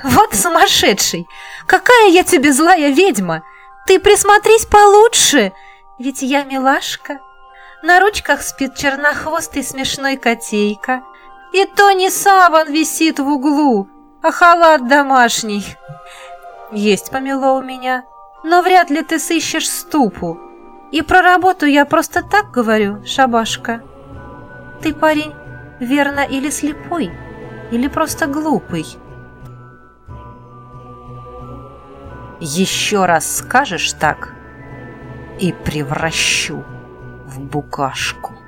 Вот сумасшедший! Какая я тебе злая ведьма! Ты присмотрись получше, ведь я милашка. На ручках спит чернохвостый смешной котейка. И то не саван висит в углу, а халат домашний. Есть помело у меня, но вряд ли ты сыщешь ступу. И про работу я просто так говорю, шабашка. Ты, парень, верно, или слепой, или просто глупый. Еще раз скажешь так, и превращу в букашку.